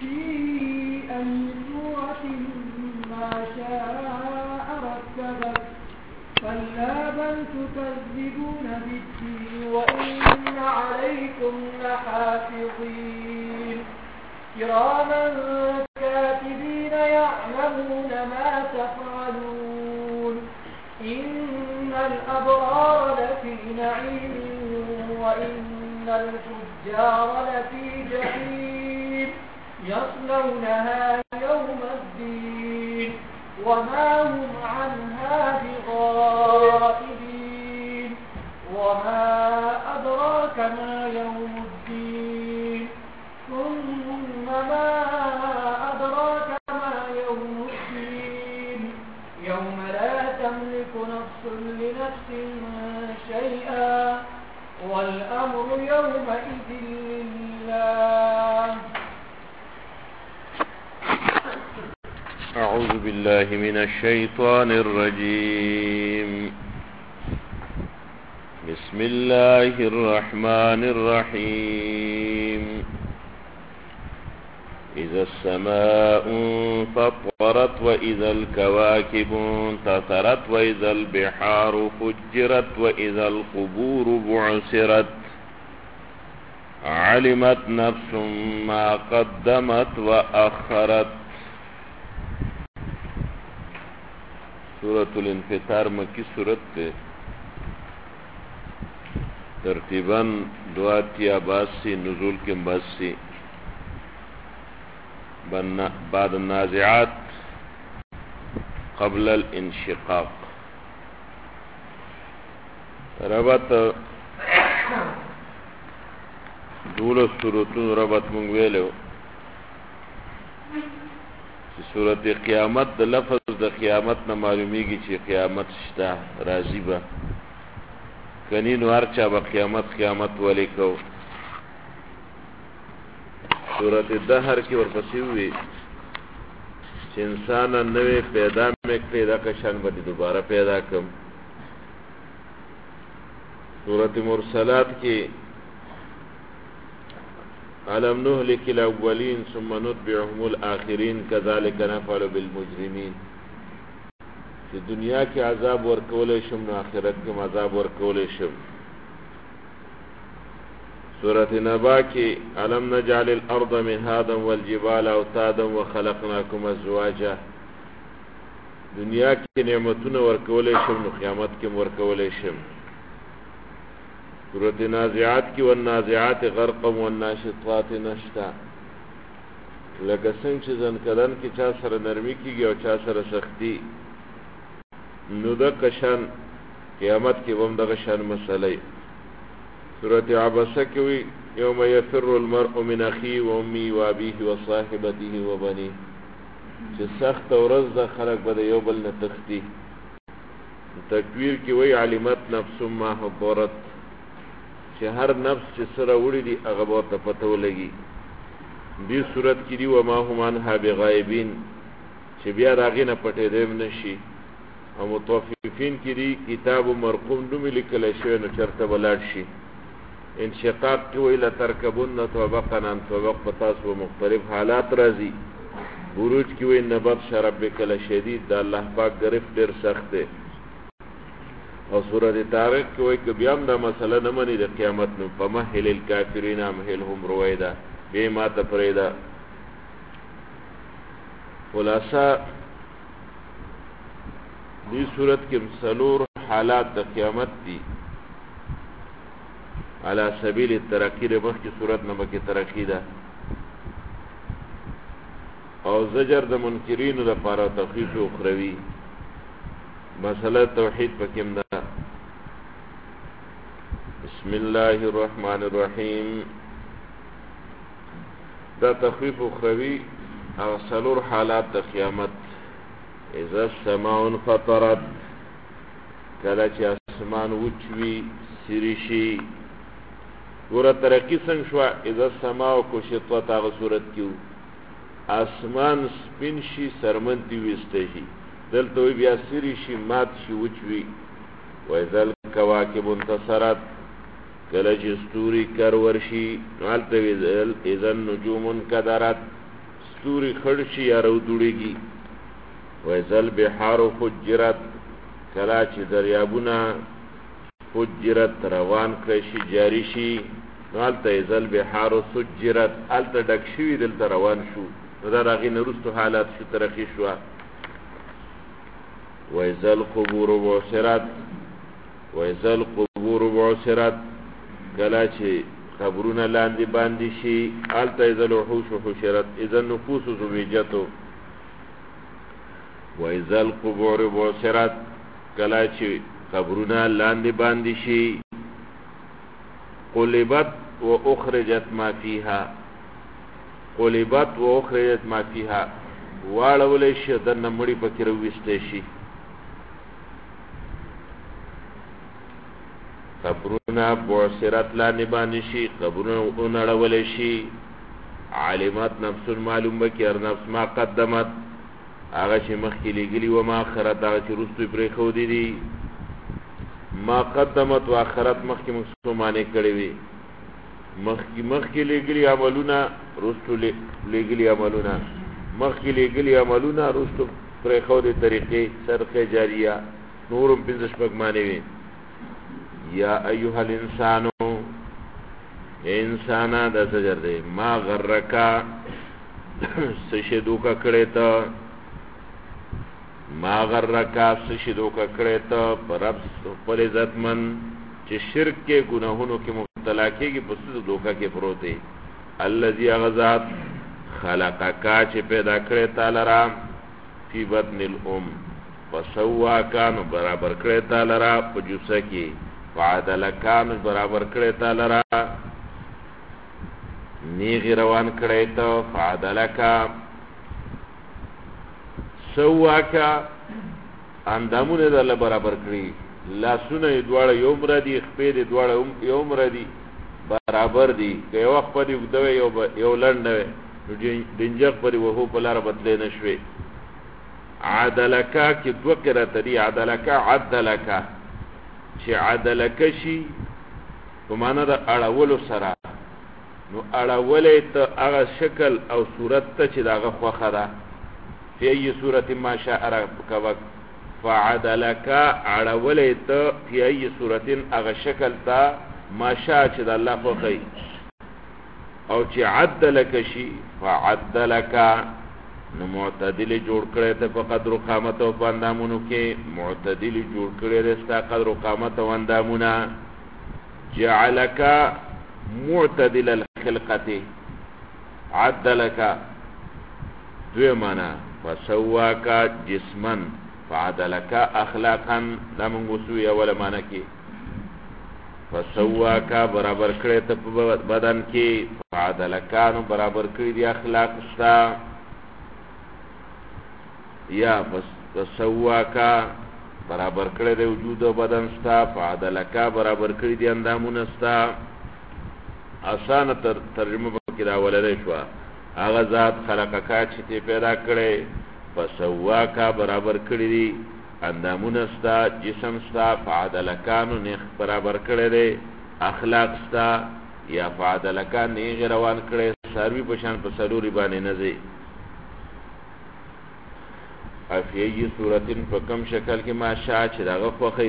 في أي سورة ما شاء ركبك كلا بل تكذبون بالدين وإن عليكم لحافظين كراما كاتبين يعلمون ما تفعلون إن الأبرار لفي نعيم وإن الفجار لفي جحيم يصلونها يوم الدين وما هم عنها بغائبين وما أدراك ما يوم الدين ثم ما أدراك ما يوم الدين يوم لا تملك نفس لنفس شيئا والأمر يومئذ لله. أعوذ بالله من الشيطان الرجيم. بسم الله الرحمن الرحيم. إذا السماء انفطرت وإذا الكواكب انتثرت وإذا البحار فجرت وإذا القبور بعثرت علمت نفس ما قدمت وأخرت. سورة الانفطار مکی سورت تے ترتیباً 82 نزول کے 82 بعد النازعات قبل الانشقاق. ربط دولس سورتون ربط منگویلو چې سورت قیامت د لفظ د قیامت نه معلومیږي چې قیامت شته راځي به کني نو هر چا به قیامت ولې کو. سورت دهر کې ورپسې وي چې انسان نوې پیدا پیدا کشان به دوباره پیدا کم. سورت مرسلات کې ألم نهلك الأولين ثم نتبعهم الآخرين كذلك نفعل بالمجرمين. في دنیا کې عذاب ورکولې شم نو آخرت کې عذاب ورکولې شم. سورة نبا کې ألم نجعل الأرض مهادا والجبال أوتادا وخلقناكم أزواجا. دنیا کې نعمتونه ورکولې شم نو قیامت کې ورکولې شم. سورة نازعات کی والنازعات غرقا والناشطات نشتا. لکه څنګه چې ځنکدن کې چا سره نرمي کیږي او چا سره سختی نو د کشان قیامت کې هم دغه شان مسئله. سورة عبسه کې وی یوم یفر المرء من اخیه و امه و ابیه و صاحبته و بنیه چې سخت ورځ د خلق به یو بل نه تختی. تکویر کې وی علمت نفس ما حضرت چې هر نفس چې سره وړي دي هغه به ورته پته ولګي. دې صورت کې دي وما هم عنها بغایبین چې بیا د هغې نه پټېدی هم نه شي. او مطففین کې دي کتاب مرقوم نومې لیکلی شوی نو چېرته به لاړ شي. انشقاق کې وایي لترکبن طبقا عن طبق په تاسو به مختلف حالات راځي. بروج کې وایي ان بطش ربک لشدید د الله پاک ګرفت ډېر سخت دی. او سورۃ طارق کې وایي که بیا هم دا مسله نه مني د قیامت نو فمهل الکافرین امهلهم رویدا بیا یې ماته پرېږده. خلاصه دې صورت کې څلور حالات د قیامت دي علی سبیل الترقی. د مخکې صورت نه مکې ترقی ده او زجر د منکرینو لپاره تخفیف اخروي. مسله توحید پکې هم ده. بسم الله الرحمن الرحیم. دا تخفیف اخروی او څلور حالات د قیامت. اذا السماء انفطرت کله چې اسمان وچوي سری شي. ګوره ترقي څنګه شوه. اذا السماء کشطت هغه صورت کې اسمان سپین شي سرمن دې ویسته شي. دلته وی بیا سری شي مات شي وچوي. واذا الكواكب انتصرت کله چې ستوري کر ورشي. هلته اذا النجوم انکدرت ستوري خړشي یا رودوړيږي وایذل بحار فجرت کلا چې دریابونه فجرت روان کړی شي جاری شي نالته ایذل بحار سجرت الته ډک شوي دلته روان شو دا راغی نرستو حالات شو ترقی شو وایذل قبور بعثرت وایذل قبور بعثرت کلا چې قبرونه لاندې باندې شي الته ایذل وحوش حشرت اذا النفوس زوجتو وایذل قبور بعثرت کلا چې قبرونه لاندې باندې شي قلبت واخرجت ما فيها قلبت واخرجت ما فيها واړولې شي د نمړي پکې رويسته شي قبرونه بعثرت لاندې باندې شي قبرونه اونړولې شي علامات نفس معلوم بکې هر نفس ما قدمت هغه چې مخکې لګلی و ما آخرت هغه چې رستو پرې خو دي ما قدمت و آخرت مخکې مسلمانې کړې وي مخکې لګلی عملونه رستو لګلی عملونه مخکې لګلی عملونه رستو پرې خو دي طریقې صدقه جاریه نورم پنځه شپږ معنی وي یا ایها الانسان انسانا د سجر دی ما غرکا سشدو کا کړه ته ما غرکا سشدو کا کړه ته پرب پر عزتمن چې شرک کې ګناهونو کې مبتلا کېږي په څه دوکا کې پروت الذي غزات خلقک چې پیدا کړه تعالی را فی بطن الام وسوا کان برابر کړه تعالی را په جوسه کې فعدل کان برابر کړه تعالی را نیغی روان کړی ته فعدلکا سواکا اندامونه دل برابر کړی لاسونه دواړه یو مردي خپې دواړه یو مردي برابر دي که یو وخت پرې وګدوي یو لنډ نو دنجق پرې وهو په لار بدلې نشوي عدلکا کې دوه قرات دي عدلکا عدلکا چې عدلکا شي په معنا د اړولو سره نو اړولې ته هغه شکل او صورت ته چې داغه خوخه ده په ای صورت ما شاء ربک فعدلک اړولې ته په ای صورت هغه شکل ته ما شاء چې د الله خوخی او چې عدلک شي فعدلک نو معتدل جوړ کړی ته په قدر قامت او اندامونو کې معتدل جوړ کړی رستا قدر قامت او اندامونه جعلک معتدل الخلقه عدلك دوی معنا فسواك جسما فعدلك اخلاقا لمن وسوي ولا معنا کې فسواك برابر کړی ته بدن کې فعدلك نو برابر کړی دي اخلاق ستا یا فسواك برابر کړی دی وجود او بدن ستا فعدلك برابر کړی دي اندامونه ستا آسان ترجمه پکې راولې شو هغه ذات خلقکا چې ته پیدا کړې فسواکا برابر کړی دي اندامونه ستا جسم ستا فعدلکانو نه برابر کړی دي اخلاق ستا یا فعدلکان نه روان کړی سروي پشان په سلوري باندې نه زی افیه صورتن په کم شکل کې ماشا چې دغه خوخی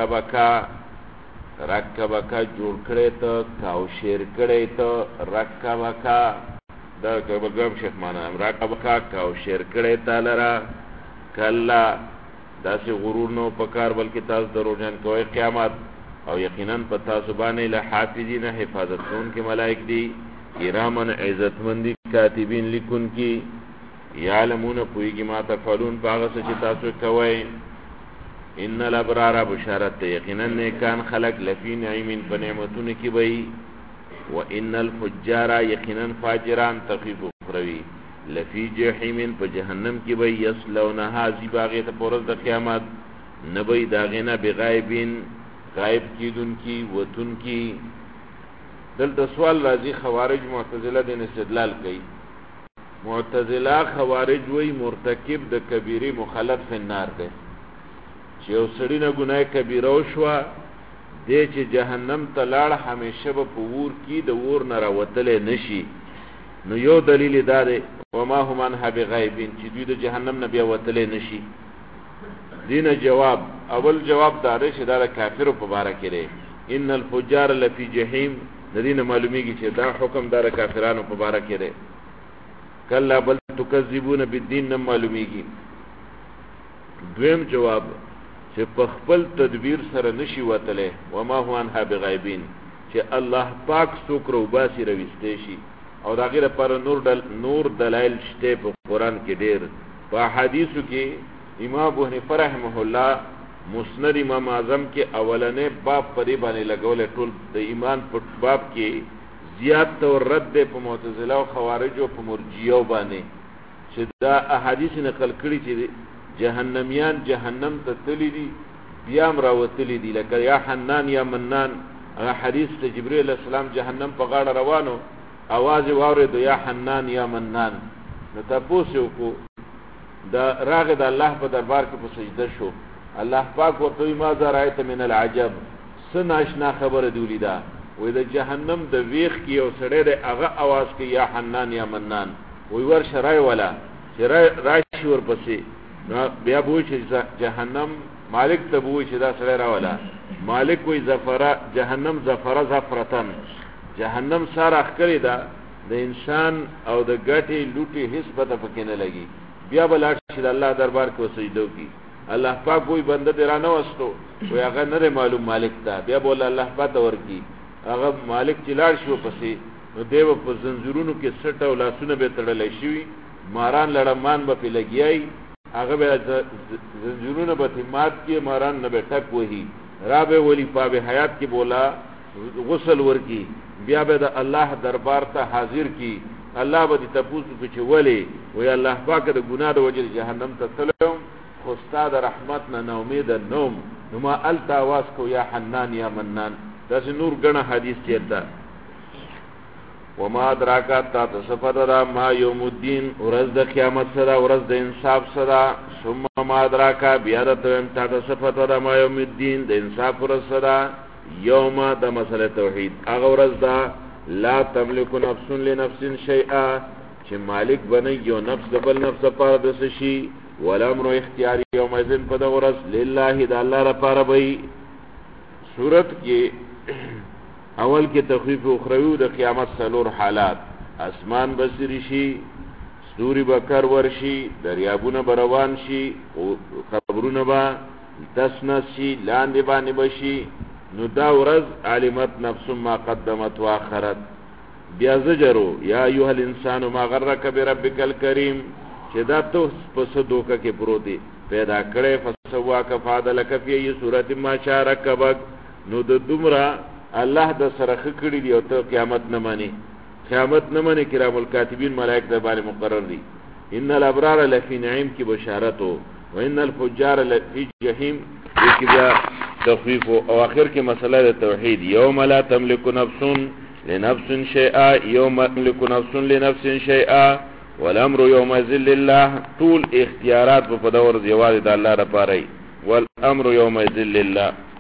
رکبکا جوړ کړی ته کاو شیر کړی ته رکبکا دا کبګم شیخ معنا رکبکا کاو شیر کړی ته لرا کلا داسې غرور نو پکار بلکې تاسو دروژن کوي قیامت او یقینا په تاسو باندې له حافظین حفاظت کون کې ملائک دي کرامن عزتمندی کاتبین لیکون کی یعلمون پویږي ما تفعلون باغ چې تاسو کوي ان الابرار بشارت یقینا نیکان خلق لفی نعیم بنعمتون کی وی وان الفجار یقینا فاجران تخیف اخروی لفی جحیم په جهنم کی وی یصلونها ذباغه ته پرز د قیامت نبی داغینا بغایبین غایب کیدون کی وتون کی دلته سوال راځي خوارج معتزله دین استدلال کوي معتزله خوارج وی مرتکب د کبیره مخالف فی النار ده چې یو سړی نه ګناه کبیره وشوه دی چې جهنم ته لاړ همیشه به په اور کې د اور نه راوتلی نشي نو یو دلیل دا دی وما هم عنها بغائبین چې دوی د جهنم نه بیا وتلی نشي. دینه جواب اول جواب دا دی چې دا د کافرو په باره کې دی. ان الفجار لفی جهیم د دې نه معلومیږي چې دا حکم دا د کافرانو په باره کې دی. کلا بل تکذبون بالدین نه معلومیږي. دویم جواب چې په خپل تدبیر سره نشي وتلی وما هو عنها بغائبین چې الله پاک څوک روباسي رويستی شي او دا غیر پر نور دلایل شته په قران کې ډېر. په حدیثو کې امام ابو حنیفه رحمه الله مسند امام اعظم کې اولنې باب پرې باندې لګول ټول د ایمان په باب کې زیات او رد په معتزله او خوارج او په مرجئه باندې چې دا احادیث نقل کړي چې جهنميان جهنم ته تللی دي بیا راوتلی دي لکه یا حنان یا منان. هغه حدیث ته جبرئیل علیہ السلام جهنم په غاړه روانو आवाज واورید یا حنان یا منان نو تاسو کو دا راغه د الله په دربار کې په سجده شو. الله پاک ورته ما زرایت من العجب سن آشنا خبر دی دا وې د جهنم د ویخ کې او سړی د هغه आवाज کې یا حنان یا منان وې ور شرای ولا شرای راشي ور پسې بیا بوي چې جهنم مالک ته بوي چې دا سړی راولا مالک وې زفرا جهنم زفرا زفرتن جهنم ساره اخکری دا د انسان او د ګټي لوټي هیڅ پته پکې نه لګي. بیا بل شي د الله دربار کې سجده کوي. الله پاک وې بنده درانه وستو وې هغه نه معلوم مالک ته بیا بول الله پته ورکی هغه مالک چې لاړ شو پسې نو دیو په زنجیرونو کې سټ او لاسونه به تړلې شي ماران لړمان به په لګیای هغه به زنجیرونه به مات کې ماران نه به ټک وਹੀ رابه ولی پاوه حیات کې بولا غسل ورکی بیا به د الله دربار ته حاضر کی. الله به تاسو په چولې وی الله پاک د ګناه د وجه جهنم ته تلم خو استاد رحمت نه امید نوم نو ما التا واس کو یا حنان یا منان. دا نور غنه حدیث چیرته وما ادراکا تا تصفت دا ما یوم الدین ورځ د قیامت سره ورځ د انصاف سره. ثم ما ادراکا بیا د تا تصفت دا ما یوم الدین د انصاف ورځ سره یوم د مسله توحید هغه ورځ دا لا تملک نفس لنفس شیئا چې مالک بنئ یو نفس د بل نفس لپاره د شي ولا امر اختیاری یوم اذن په د ورځ لله د الله لپاره وي. صورت کې اول کې تخفیف اخروی د قیامت څلور حالات اسمان بصری شي ستوري بکر ورشي دریابونه بروان شي او قبرونه با تسنس شي لاندې باندې بشي نو دا ورځ علمت نفس ما قدمت واخرت. بیا زجرو یا ایها الانسان ما غرک بربک الکریم چې دا تو په صدوکه کې پروتي پیدا کړي فسواک فادلک فی صورت ما شارکبک نو د دومره الله د سره خکړی دی او ته قیامت نه مانی قیامت نه مانی کرام الکاتبین ملائک د باندې مقرر دي. ان الابرار لفی نعیم کی بشارت و ان الفجار لفی جهنم کی بیا تخفیف او اخر کې مسله د توحید یوم لا تملک نفس لنفس شیئا یوم تملک نفس لنفس شیئا والامر یومئذ لله. طول اختیارات په دور دیوال د الله لپاره والامر یومئذ لله.